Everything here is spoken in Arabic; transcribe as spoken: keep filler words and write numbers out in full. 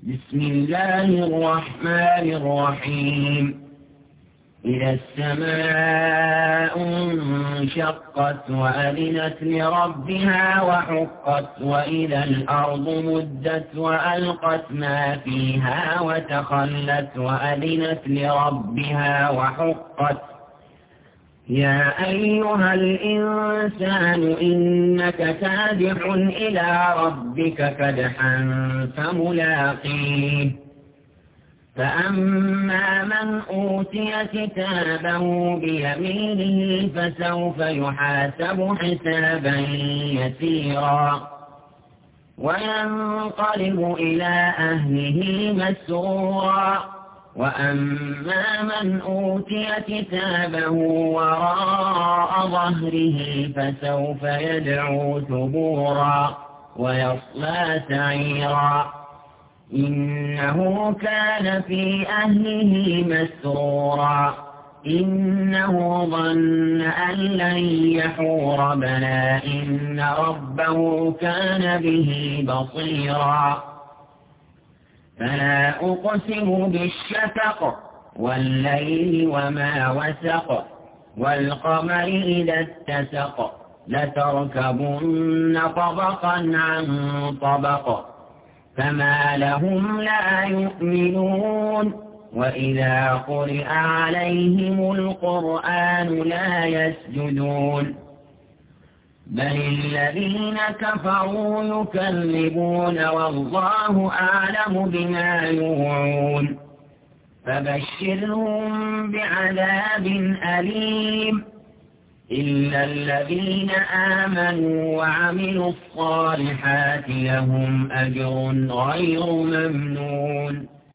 بسم الله الرحمن الرحيم إذا السماء انشقت وأذنت لربها وحقت وإذا الأرض مدت وألقت ما فيها وتخلت وأذنت لربها وحقت يا أيها الإنسان إنك كادح إلى ربك كدحا فملاقيه فأما من أوتي كتابه بيمينه فسوف يحاسب حسابا يسيرا وينقلب إلى أهله مسرورا وأما من أوتي كتابه وراء ظهره فسوف يدعو ثبورا ويصلى سعيرا إنه كان في أهله مسرورا إنه ظن أن لن يحور بلى إن ربه كان به بصيرا فلا أقسم بالشفق والليل وما وسق والقمر إذا اتسق لتركبن طبقا عن طبق فما لهم لا يؤمنون وإذا قرئ عليهم القرآن لا يسجدون بل الذين كفروا يكذبون والله أعلم بما يوعون فبشرهم بعذاب أليم إلا الذين آمنوا وعملوا الصالحات لهم أجر غير ممنون